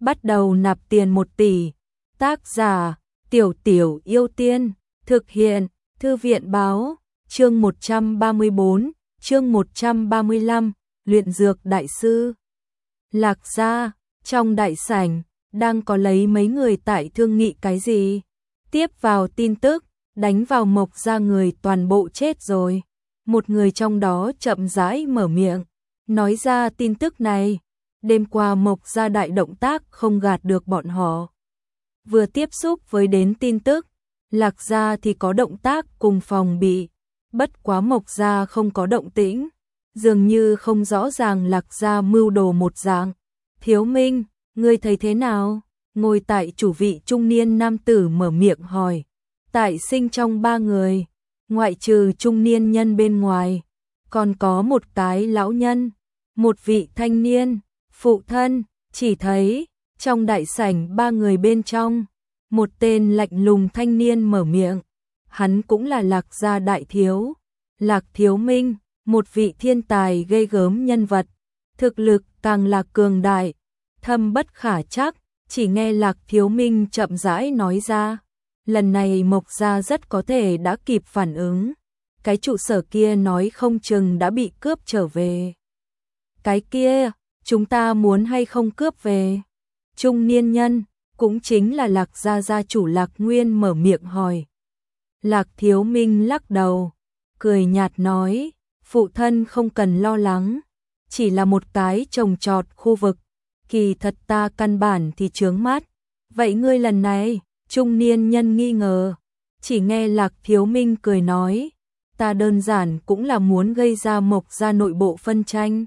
bắt đầu nạp tiền 1 tỷ. Tác giả, Tiểu Tiểu Yêu Tiên, thực hiện, Thư viện báo, chương 134, chương 135, luyện dược đại sư. Lạc gia, trong đại sảnh, đang có lấy mấy người tại thương nghị cái gì? Tiếp vào tin tức, đánh vào Mộc gia người toàn bộ chết rồi. Một người trong đó chậm rãi mở miệng, nói ra tin tức này. Đêm qua Mộc gia đại động tác không gạt được bọn họ. Vừa tiếp xúc với đến tin tức, Lạc gia thì có động tác cùng phòng bị. Bất quá Mộc gia không có động tĩnh, dường như không rõ ràng Lạc gia mưu đồ một dạng. Thiếu Minh, ngươi thấy thế nào? Ngồi tại chủ vị trung niên nam tử mở miệng hỏi. Tại sinh trong 3 người, ngoại trừ trung niên nhân bên ngoài, còn có một cái lão nhân, một vị thanh niên, phụ thân. Chỉ thấy trong đại sảnh 3 người bên trong, một tên lạnh lùng thanh niên mở miệng. Hắn cũng là Lạc gia đại thiếu, Lạc Thiếu Minh, một vị thiên tài ghê gớm nhân vật, thực lực càng là cường đại, thâm bất khả trắc. Chỉ nghe Lạc Thiếu Minh chậm rãi nói ra, lần này Mộc gia rất có thể đã kịp phản ứng, cái trụ sở kia nói không chừng đã bị cướp trở về. Cái kia, chúng ta muốn hay không cướp về? Trung niên nhân, cũng chính là Lạc gia gia chủ Lạc Nguyên mở miệng hỏi. Lạc Thiếu Minh lắc đầu, cười nhạt nói, phụ thân không cần lo lắng, chỉ là một cái trồng trọt khu vực, kỳ thật ta căn bản thì chướng mắt. Vậy ngươi lần này, trung niên nhân nghi ngờ, chỉ nghe Lạc Thiếu Minh cười nói, ta đơn giản cũng là muốn gây ra Mộc gia nội bộ phân tranh,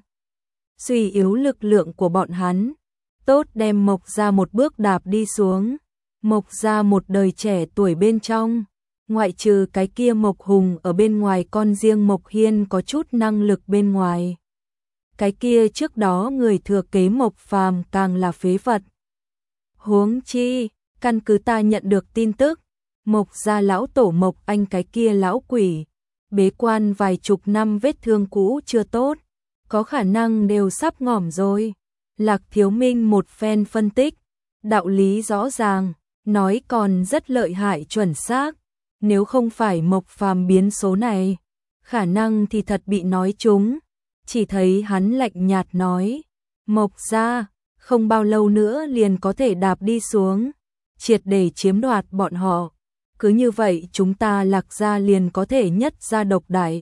suy yếu lực lượng của bọn hắn, tốt đem Mộc gia một bước đạp đi xuống. Mộc gia một đời trẻ tuổi bên trong, ngoại trừ cái kia Mộc Hùng ở bên ngoài, con riêng Mộc Hiên có chút năng lực bên ngoài. Cái kia trước đó người thừa kế Mộc Phàm càng là phế vật. Huống chi, căn cứ ta nhận được tin tức, Mộc gia lão tổ Mộc Anh cái kia lão quỷ, bế quan vài chục năm vết thương cũ chưa tốt, có khả năng đều sắp ngỏm rồi. Lạc Thiếu Minh một phen phân tích, đạo lý rõ ràng, nói còn rất lợi hại chuẩn xác. Nếu không phải Mộc Phàm biến số này, khả năng thì thật bị nói trúng. Chỉ thấy hắn lạnh nhạt nói, Mộc gia, không bao lâu nữa liền có thể đạp đi xuống, triệt để chiếm đoạt bọn họ. Cứ như vậy chúng ta Lạc gia liền có thể nhất gia độc đại.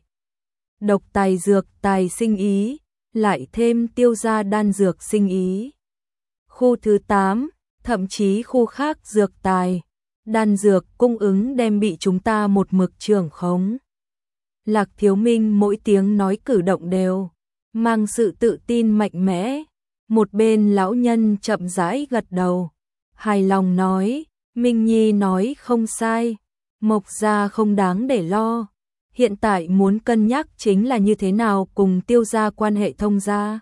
Độc tài dược tài sinh ý, lại thêm tiêu gia đan dược sinh ý. Khu thứ 8, thậm chí khu khác dược tài, đan dược cung ứng đem bị chúng ta một mực trưởng khống. Lạc Thiếu Minh mỗi tiếng nói cử động đều mang sự tự tin mạnh mẽ. Một bên lão nhân chậm rãi gật đầu, hài lòng nói, Minh Nhi nói không sai, Mộc gia không đáng để lo. Hiện tại muốn cân nhắc chính là như thế nào cùng tiêu gia quan hệ thông gia.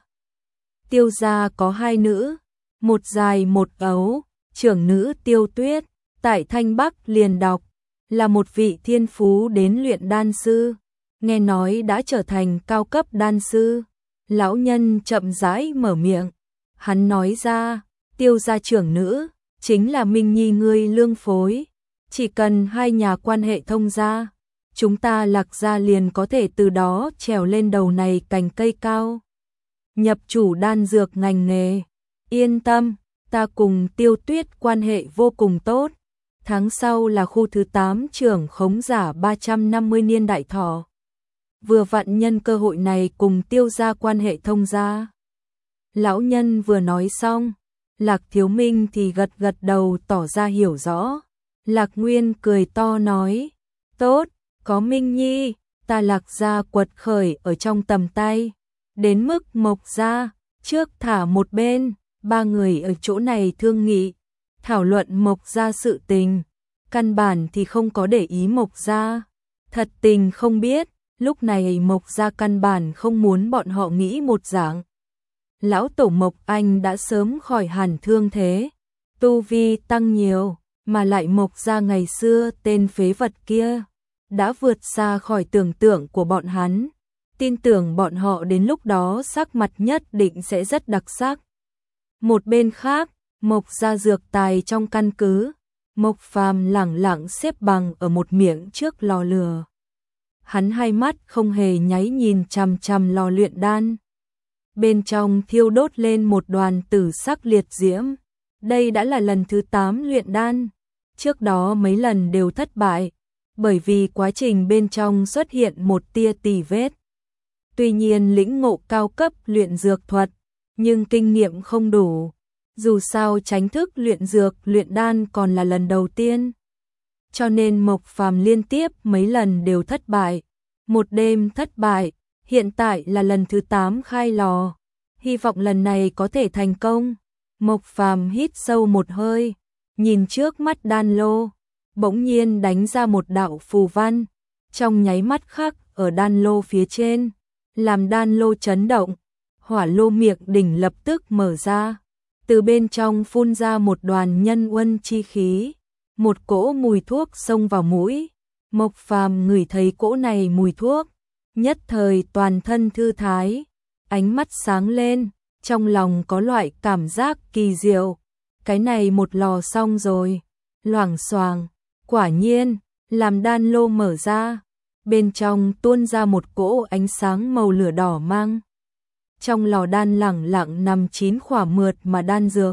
Tiêu gia có 2 nữ, một dài một ấu, trưởng nữ Tiêu Tuyết, tại Thanh Bắc liền đọc, là một vị thiên phú đến luyện đan sư, nghe nói đã trở thành cao cấp đan sư. Lão nhân chậm rãi mở miệng, hắn nói ra, tiêu gia trưởng nữ, chính là Minh Nhi ngươi lương phối, chỉ cần 2 nhà quan hệ thông gia, chúng ta Lạc gia liền có thể từ đó trèo lên đầu này cành cây cao. Nhập chủ đan dược ngành nghề, yên tâm, ta cùng Tiêu Tuyết quan hệ vô cùng tốt. Tháng sau là khu thứ 8 trưởng khống giả 350 niên đại thọ. Vừa vặn nhân cơ hội này cùng tiêu gia quan hệ thông gia. Lão nhân vừa nói xong, Lạc Thiếu Minh thì gật gật đầu tỏ ra hiểu rõ. Lạc Nguyên cười to nói, tốt, có Minh Nhi, ta Lạc gia quật khởi ở trong tầm tay. Đến mức Mộc gia, trước thả một bên, 3 người ở chỗ này thương nghị, thảo luận Mộc gia sự tình. Căn bản thì không có để ý Mộc gia. Thật tình không biết, lúc này Mộc gia căn bản không muốn bọn họ nghĩ một dạng. Lão tổ Mộc Anh đã sớm khỏi hẳn thương thế, tu vi tăng nhiều, mà lại Mộc gia ngày xưa tên phế vật kia đã vượt xa khỏi tưởng tượng của bọn hắn. Tin tưởng bọn họ đến lúc đó sắc mặt nhất định sẽ rất đặc sắc. Một bên khác, Mộc gia dược tài trong căn cứ. Mộc Phàm lẳng lặng xếp bằng ở một miệng trước lò lửa. Hắn hai mắt không hề nháy nhìn chằm chằm lò luyện đan. Bên trong thiêu đốt lên một đoàn tử sắc liệt diễm. Đây đã là lần thứ 8 luyện đan. Trước đó mấy lần đều thất bại, bởi vì quá trình bên trong xuất hiện một tia tì vết. Tuy nhiên lĩnh ngộ cao cấp luyện dược thuật, nhưng kinh nghiệm không đủ. Dù sao tránh thức luyện dược, luyện đan còn là lần đầu tiên. Cho nên Mộc Phàm liên tiếp mấy lần đều thất bại. Một đêm thất bại, hiện tại là lần thứ 8 khai lò. Hy vọng lần này có thể thành công. Mộc Phàm hít sâu một hơi, nhìn trước mắt đan lô, bỗng nhiên đánh ra một đạo phù văn, trong nháy mắt khắc ở đan lô phía trên, làm đan lô chấn động, hỏa lô miệng đỉnh lập tức mở ra, từ bên trong phun ra một đoàn nhân uân chi khí, một cỗ mùi thuốc xông vào mũi. Mộc Phàm ngửi thấy cỗ này mùi thuốc, nhất thời toàn thân thư thái, ánh mắt sáng lên, trong lòng có loại cảm giác kỳ diệu. Cái này một lò xong rồi, loảng xoảng, quả nhiên, làm đan lô mở ra, bên trong tuôn ra một cỗ ánh sáng màu lửa đỏ mang. Trong lò đan lẳng lặng nằm 9 khỏa mượt mà đan dược.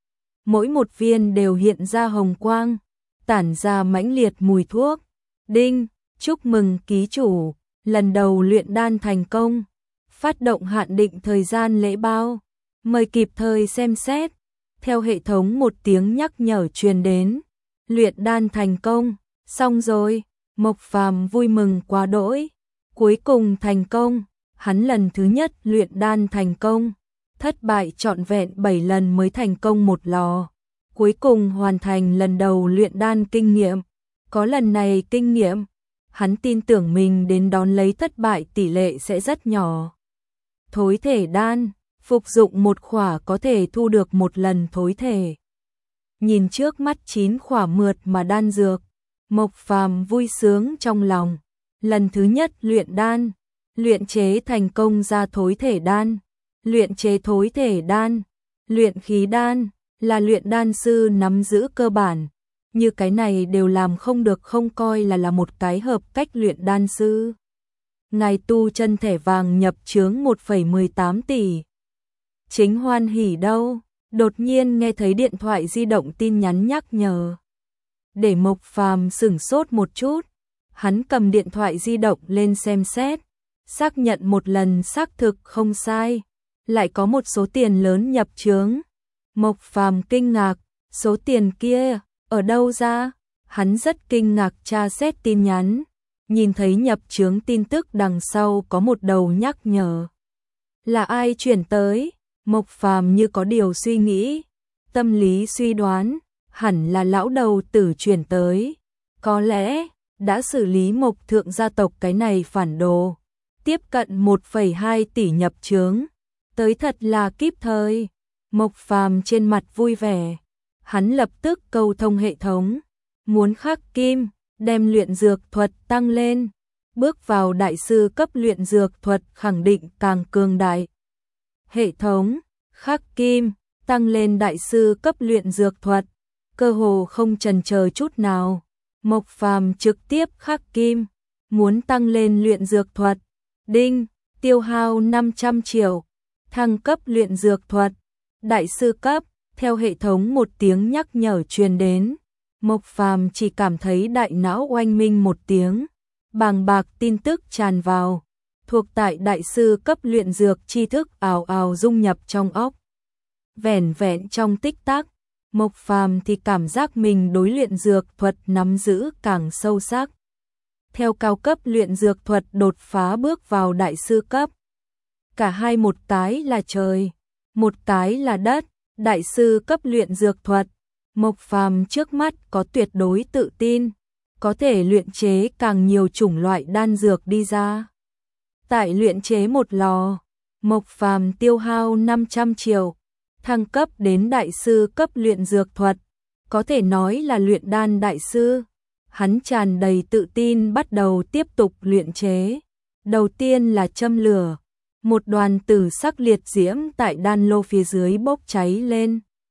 Mỗi một viên đều hiện ra hồng quang, tản ra mãnh liệt mùi thuốc. Đinh, chúc mừng ký chủ, lần đầu luyện đan thành công. Phát động hạn định thời gian lễ bao, mời kịp thời xem xét. Theo hệ thống một tiếng nhắc nhở truyền đến. Luyện đan thành công, xong rồi. Mộc Phàm vui mừng quá đỗi. Cuối cùng thành công, hắn lần thứ nhất luyện đan thành công. Thất bại trọn vẹn 7 lần mới thành công một lò. Cuối cùng hoàn thành lần đầu luyện đan kinh nghiệm. Có lần này kinh nghiệm, hắn tin tưởng mình đến đón lấy thất bại tỷ lệ sẽ rất nhỏ. Thối thể đan, phục dụng một khỏa có thể thu được một lần thối thể. Nhìn trước mắt 9 khỏa mượt mà đan dược, Mộc Phàm vui sướng trong lòng. Lần thứ nhất luyện đan, luyện chế thành công ra thối thể đan. Luyện chế thối thể đan, luyện khí đan, là luyện đan sư nắm giữ cơ bản. Như cái này đều làm không được không coi là một cái hợp cách luyện đan sư. Ngài tu chân thẻ vàng nhập chướng 1,18 tỷ. Chính hoan hỉ đâu, đột nhiên nghe thấy điện thoại di động tin nhắn nhắc nhở. Để Mộc Phàm sửng sốt một chút, hắn cầm điện thoại di động lên xem xét, xác nhận một lần xác thực không sai, lại có một số tiền lớn nhập chướng. Mộc Phàm kinh ngạc, số tiền kia ở đâu ra? Hắn rất kinh ngạc tra xét tin nhắn, nhìn thấy nhập chướng tin tức đằng sau có một đầu nhắc nhở. Là ai chuyển tới? Mộc Phàm như có điều suy nghĩ, tâm lý suy đoán, hẳn là lão đầu tử chuyển tới. Có lẽ đã xử lý Mộc thượng gia tộc cái này phản đồ, tiếp cận 1,2 tỷ nhập chướng, tới thật là kíp thời. Mộc Phàm trên mặt vui vẻ, hắn lập tức câu thông hệ thống, muốn khắc kim, đem luyện dược thuật tăng lên, bước vào đại sư cấp luyện dược thuật khẳng định càng cường đại. Hệ thống, khắc kim, tăng lên đại sư cấp luyện dược thuật, cơ hồ không chần chờ chút nào. Mộc Phàm trực tiếp khắc kim, muốn tăng lên luyện dược thuật. Đinh, tiêu hao 500 triệu, thăng cấp luyện dược thuật, đại sư cấp. Theo hệ thống một tiếng nhắc nhở truyền đến, Mộc Phàm chỉ cảm thấy đại não oanh minh một tiếng, bàng bạc tin tức tràn vào, thuộc tại đại sư cấp luyện dược tri thức ào ào dung nhập trong óc. Vẻn vẹn trong tích tắc, Mộc Phàm thì cảm giác mình đối luyện dược thuật nắm giữ càng sâu sắc. Theo cao cấp luyện dược thuật đột phá bước vào đại sư cấp. Cả hai, một cái là trời, một cái là đất. Đại sư cấp luyện dược thuật, Mộc Phàm trước mắt có tuyệt đối tự tin, có thể luyện chế càng nhiều chủng loại đan dược đi ra. Tại luyện chế một lò, Mộc Phàm tiêu hao 500 triệu, thăng cấp đến đại sư cấp luyện dược thuật, có thể nói là luyện đan đại sư. Hắn tràn đầy tự tin bắt đầu tiếp tục luyện chế. Đầu tiên là châm lửa. Một đoàn tử sắc liệt diễm tại đan lô phía dưới bốc cháy lên.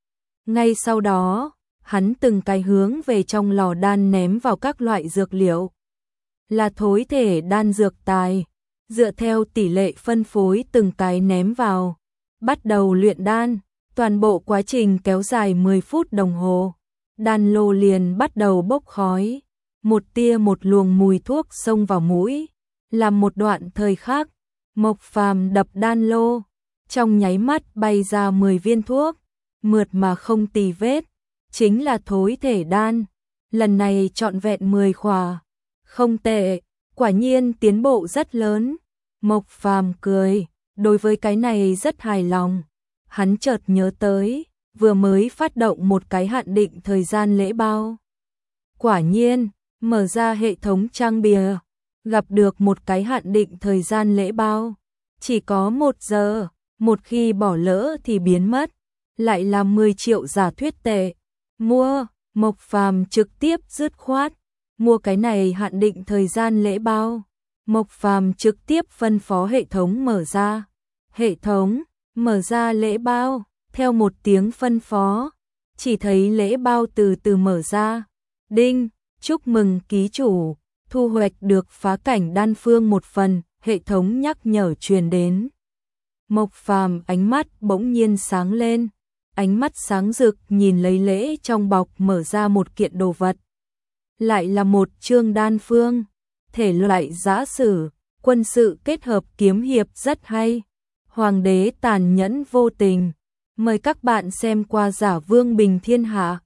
Ngay sau đó, hắn từng cái hướng về trong lò đan ném vào các loại dược liệu. Là thối thể đan dược tài, dựa theo tỷ lệ phân phối từng cái ném vào. Bắt đầu luyện đan, toàn bộ quá trình kéo dài 10 phút đồng hồ. Đan lô liền bắt đầu bốc khói, một tia một luồng mùi thuốc xông vào mũi. Làm một đoạn thời khắc, Mộc Phàm đập đan lô, trong nháy mắt bay ra 10 viên thuốc, mượt mà không tì vết, chính là thối thể đan. Lần này trọn vẹn 10 khỏa, không tệ, quả nhiên tiến bộ rất lớn. Mộc Phàm cười, đối với cái này rất hài lòng. Hắn chợt nhớ tới, vừa mới phát động một cái hạn định thời gian lễ bao. Quả nhiên, mở ra hệ thống trang bìa, gặp được một cái hạn định thời gian lễ bao. Chỉ có 1 giờ, một khi bỏ lỡ thì biến mất. Lại là 10 triệu giả thuyết tệ. Mua, Mộc Phàm trực tiếp dứt khoát. Mua cái này hạn định thời gian lễ bao. Mộc Phàm trực tiếp phân phó hệ thống mở ra. Hệ thống, mở ra lễ bao. Theo một tiếng phân phó, chỉ thấy lễ bao từ từ mở ra. Đinh, chúc mừng ký chủ, thu hoạch được phá cảnh đan phương 1 phần, hệ thống nhắc nhở truyền đến. Mộc Phàm ánh mắt bỗng nhiên sáng lên, ánh mắt sáng rực nhìn lấy lễ trong bọc mở ra một kiện đồ vật. Lại là một chương đan phương, thể loại giã sử, quân sự kết hợp kiếm hiệp rất hay. Hoàng đế tàn nhẫn vô tình. Mời các bạn xem qua Giả Vương Bình Thiên Hạ.